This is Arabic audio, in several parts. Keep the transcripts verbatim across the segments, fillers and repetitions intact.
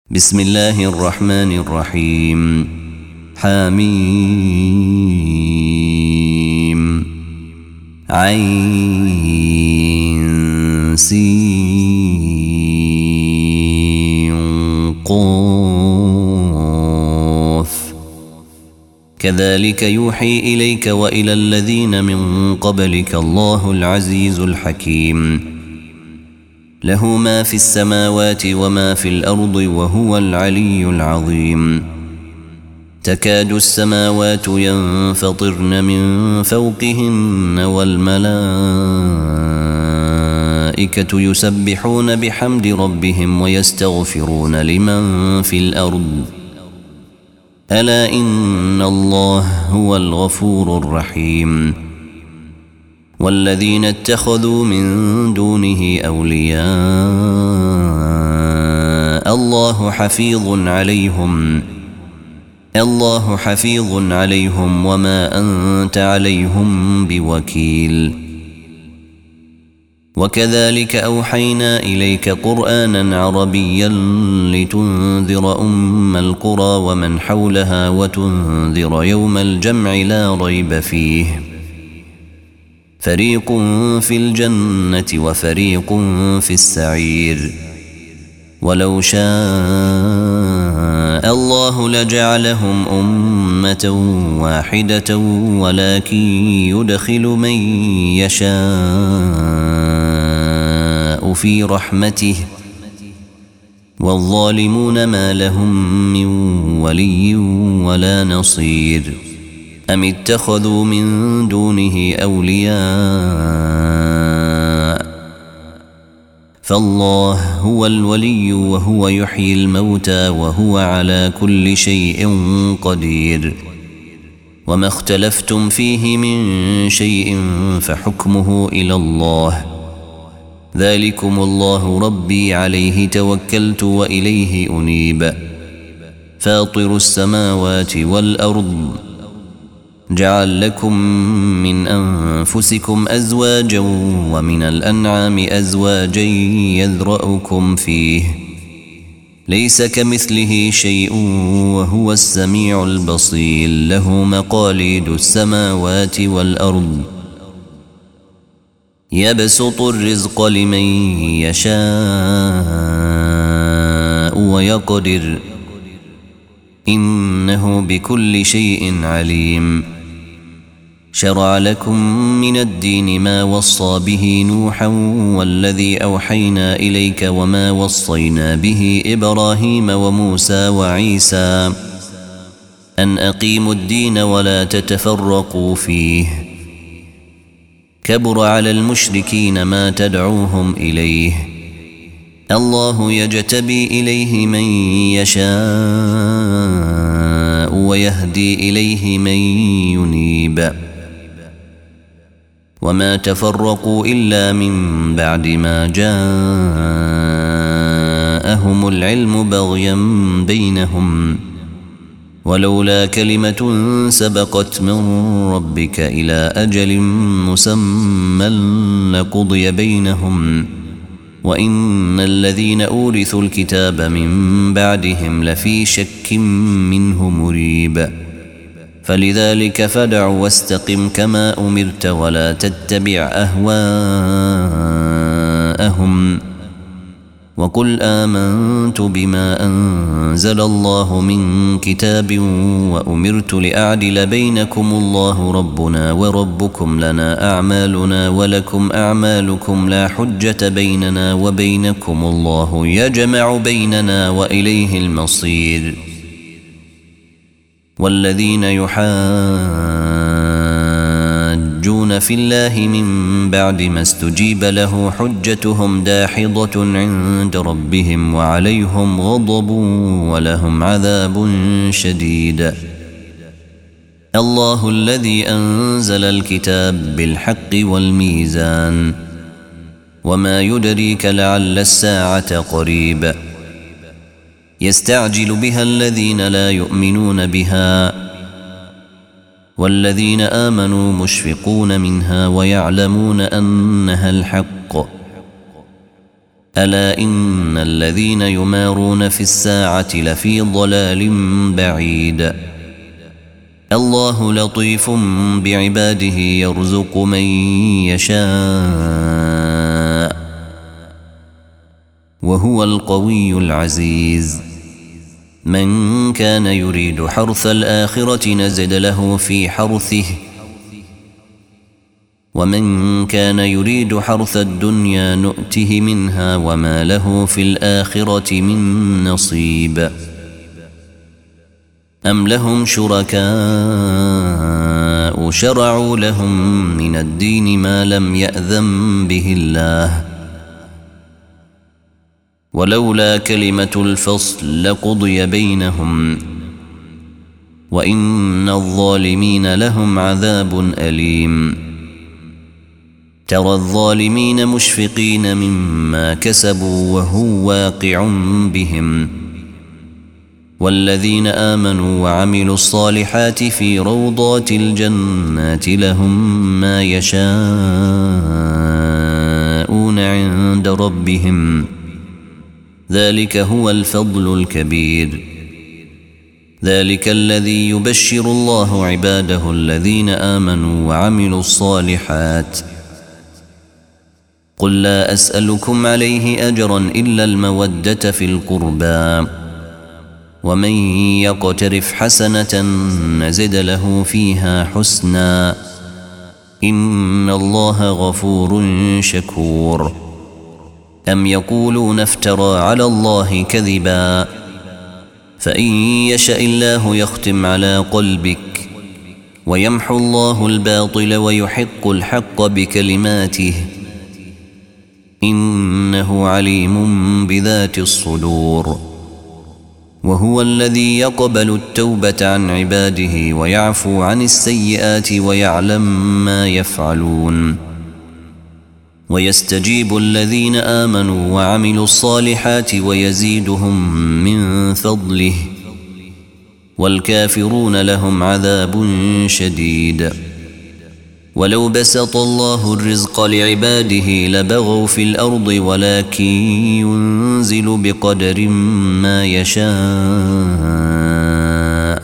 بسم الله الرحمن الرحيم. حميم عين سين قاف كذلك يوحي إليك وإلى الذين من قبلك الله العزيز الحكيم له ما في السماوات وما في الأرض وهو العلي العظيم. تكاد السماوات ينفطرن من فوقهن والملائكة يسبحون بحمد ربهم ويستغفرون لمن في الأرض ألا إن الله هو الغفور الرحيم. والذين اتخذوا من دونه أولياء الله حفيظ عليهم الله حفيظ عليهم وما أنت عليهم بوكيل. وكذلك أوحينا إليك قرآنا عربيا لتنذر أم القرى ومن حولها وتنذر يوم الجمع لا ريب فيه فريق في الجنة وفريق في السعير. ولو شاء الله لجعلهم أمة واحدة ولكن يدخل من يشاء في رحمته والظالمون ما لهم من ولي ولا نصير. أم اتخذوا من دونه أولياء فالله هو الولي وهو يحيي الموتى وهو على كل شيء قدير. وما اختلفتم فيه من شيء فحكمه إلى الله ذلكم الله ربي عليه توكلت وإليه أنيب. فاطر السماوات والأرض جعل لكم من أنفسكم أزواجا ومن الأنعام أزواجا يذرأكم فيه ليس كمثله شيء وهو السميع البصير. له مقاليد السماوات والأرض يبسط الرزق لمن يشاء ويقدر إنه بكل شيء عليم. شرع لكم من الدين ما وصى به نوحا والذي أوحينا إليك وما وصينا به إبراهيم وموسى وعيسى أن أقيموا الدين ولا تتفرقوا فيه كبر على المشركين ما تدعوهم إليه الله يجتبي إليه من يشاء ويهدي إليه من ينيب. وما تفرقوا إلا من بعد ما جاءهم العلم بغيا بينهم ولولا كلمة سبقت من ربك إلى أجل مسمى لقضي بينهم وإن الذين أورثوا الكتاب من بعدهم لفي شك منه مريب. فلذلك فادع واستقم كما أمرت ولا تتبع أهواءهم وقل آمنت بما أنزل الله من كتاب وأمرت لأعدل بينكم الله ربنا وربكم لنا أعمالنا ولكم أعمالكم لا حجة بيننا وبينكم الله يجمع بيننا وإليه المصير. والذين يحاجون في الله من بعد ما استجيب له حجتهم داحضة عند ربهم وعليهم غضب ولهم عذاب شديد. الله الذي أنزل الكتاب بالحق والميزان وما يدريك لعل الساعة قريب يستعجل بها الذين لا يؤمنون بها والذين آمنوا مشفقون منها ويعلمون أنها الحق ألا إن الذين يمارون في الساعة لفي ضلال بعيد الله لطيف بعباده يرزق من يشاء وهو القوي العزيز من كان يريد حرث الآخرة نزد له في حرثه ومن كان يريد حرث الدنيا نؤته منها وما له في الآخرة من نصيب أم لهم شركاء شرعوا لهم من الدين ما لم يأذن به الله ولولا كلمة الفصل لقضي بينهم وإن الظالمين لهم عذاب أليم ترى الظالمين مشفقين مما كسبوا وهو واقع بهم والذين آمنوا وعملوا الصالحات في روضات الجنات لهم ما يشاءون عند ربهم ذلك هو الفضل الكبير ذلك الذي يبشر الله عباده الذين آمنوا وعملوا الصالحات قل لا أسألكم عليه أجرا إلا المودة في القربى ومن يقترف حسنة نزد له فيها حسنا إن الله غفور شكور أم يقولون افترى على الله كذبا فإن يشاء الله يختم على قلبك ويمحو الله الباطل ويحق الحق بكلماته إنه عليم بذات الصدور وهو الذي يقبل التوبة عن عباده ويعفو عن السيئات ويعلم ما يفعلون ويستجيب الذين آمنوا وعملوا الصالحات ويزيدهم من فضله والكافرون لهم عذاب شديد ولو بسط الله الرزق لعباده لبغوا في الأرض ولكن ينزل بقدر ما يشاء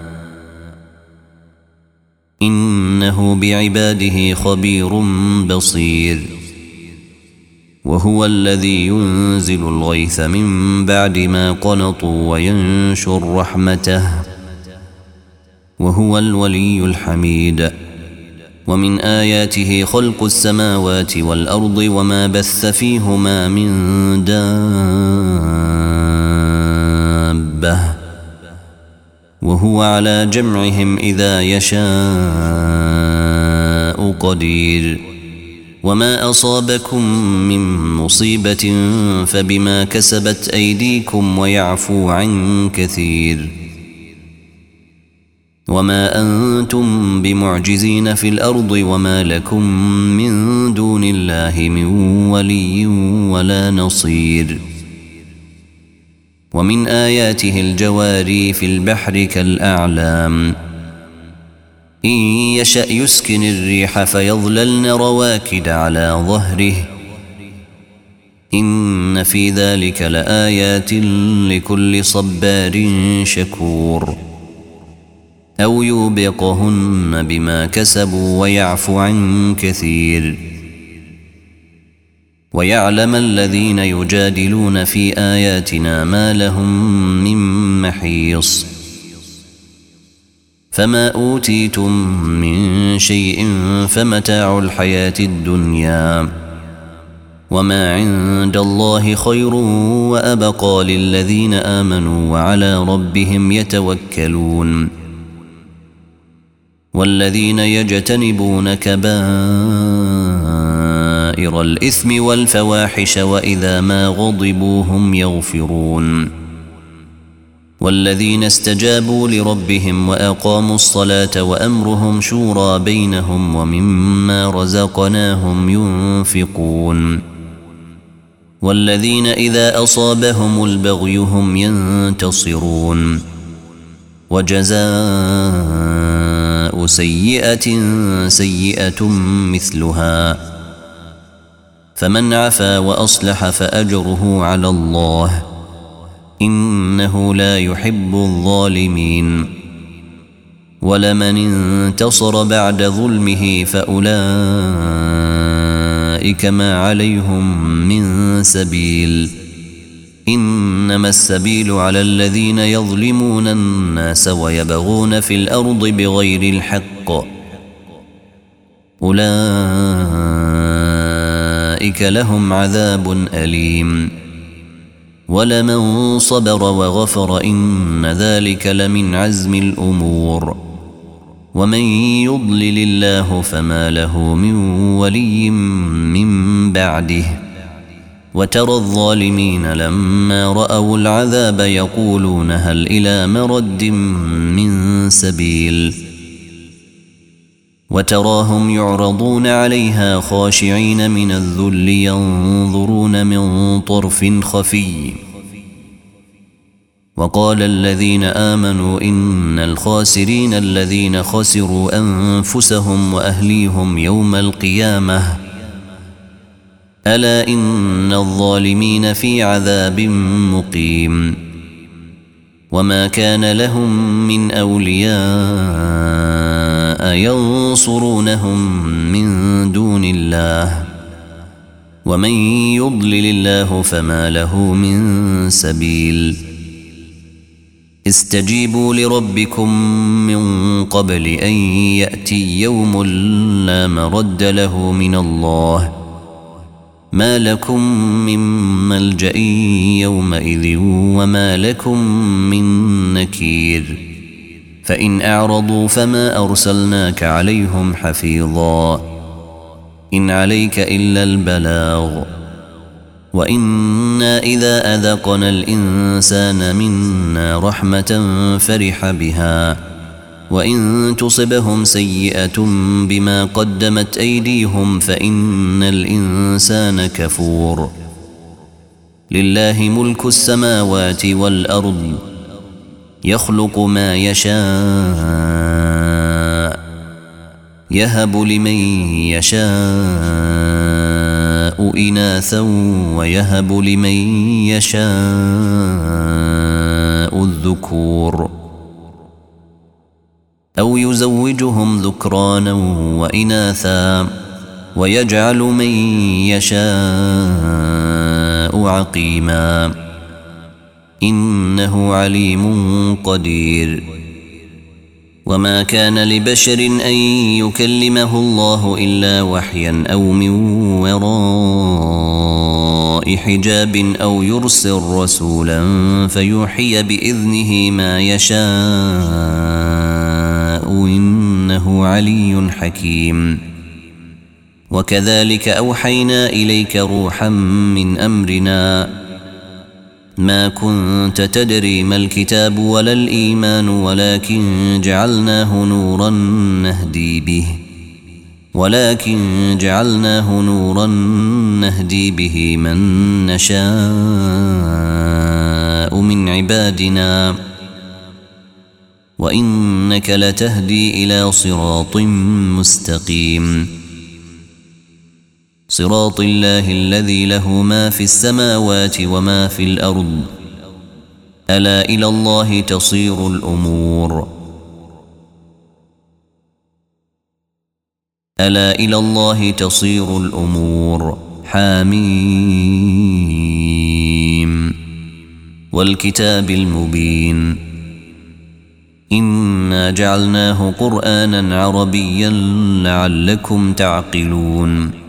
إنه بعباده خبير بصير وهو الذي ينزل الغيث من بعد ما قنطوا وينشر رحمته وهو الولي الحميد ومن آياته خلق السماوات والأرض وما بث فيهما من دابة وهو على جمعهم إذا يشاء قدير وما أصابكم من مصيبة فبما كسبت أيديكم ويعفو عن كثير وما أنتم بمعجزين في الأرض وما لكم من دون الله من ولي ولا نصير ومن آياته الجواري في البحر كالأعلام إن يشأ يسكن الريح فيظللن رواكد على ظهره إن في ذلك لآيات لكل صبار شكور أو يوبقهن بما كسبوا ويعفو عن كثير ويعلم الذين يجادلون في آياتنا ما لهم من محيص فما أوتيتم من شيء فمتاع الحياة الدنيا وما عند الله خير وأبقى للذين آمنوا وعلى ربهم يتوكلون والذين يجتنبون كبائر الإثم والفواحش وإذا ما غضبوا هم يغفرون والذين استجابوا لربهم وأقاموا الصلاة وأمرهم شورى بينهم ومما رزقناهم ينفقون والذين إذا أصابهم البغي هم ينتصرون وجزاء سيئة سيئة مثلها فمن عفا وأصلح فأجره على الله إنه لا يحب الظالمين ولمن انتصر بعد ظلمه فأولئك ما عليهم من سبيل إنما السبيل على الذين يظلمون الناس ويبغون في الأرض بغير الحق أولئك لهم عذاب أليم ولمن صبر وغفر إن ذلك لمن عزم الأمور ومن يضلل الله فما له من ولي من بعده وترى الظالمين لما رأوا العذاب يقولون هل إلى مرد من سبيل وتراهم يعرضون عليها خاشعين من الذل ينظرون من طرف خفي وقال الذين آمنوا إن الخاسرين الذين خسروا أنفسهم وأهليهم يوم القيامة ألا إن الظالمين في عذاب مقيم وما كان لهم من أولياء ينصرونهم من دون الله ومن يضلل الله فما له من سبيل استجيبوا لربكم من قبل أن يأتي يوم لا مرد له من الله ما لكم من ملجأ يومئذ وما لكم من نكير فإن أعرضوا فما أرسلناك عليهم حفيظا إن عليك إلا البلاغ وإنا إذا أذقنا الإنسان منا رحمة فرح بها وإن تصبهم سيئة بما قدمت أيديهم فإن الإنسان كفور لله ملك السماوات والأرض يخلق ما يشاء يهب لمن يشاء إناثا ويهب لمن يشاء الذكور أو يزوجهم ذكرانا وإناثا ويجعل من يشاء عقيما إنه عليم قدير وما كان لبشر أن يكلمه الله إلا وحيا أو من وراء حجاب أو يرسل رسولا فيوحي بإذنه ما يشاء إنه علي حكيم وكذلك أوحينا إليك روحا من أمرنا ما كنت تدري ما الكتاب ولا الإيمان ولكن جعلناه نورا نهدي به ولكن جعلناه نورا نهدي به من نشاء من عبادنا وإنك لتهدي إلى صراط مستقيم صراط الله الذي له ما في السماوات وما في الأرض ألا إلى الله تصير الأمور ألا إلى الله تصير الأمور حاميم والكتاب المبين إنا جعلناه قرآنا عربيا لعلكم تعقلون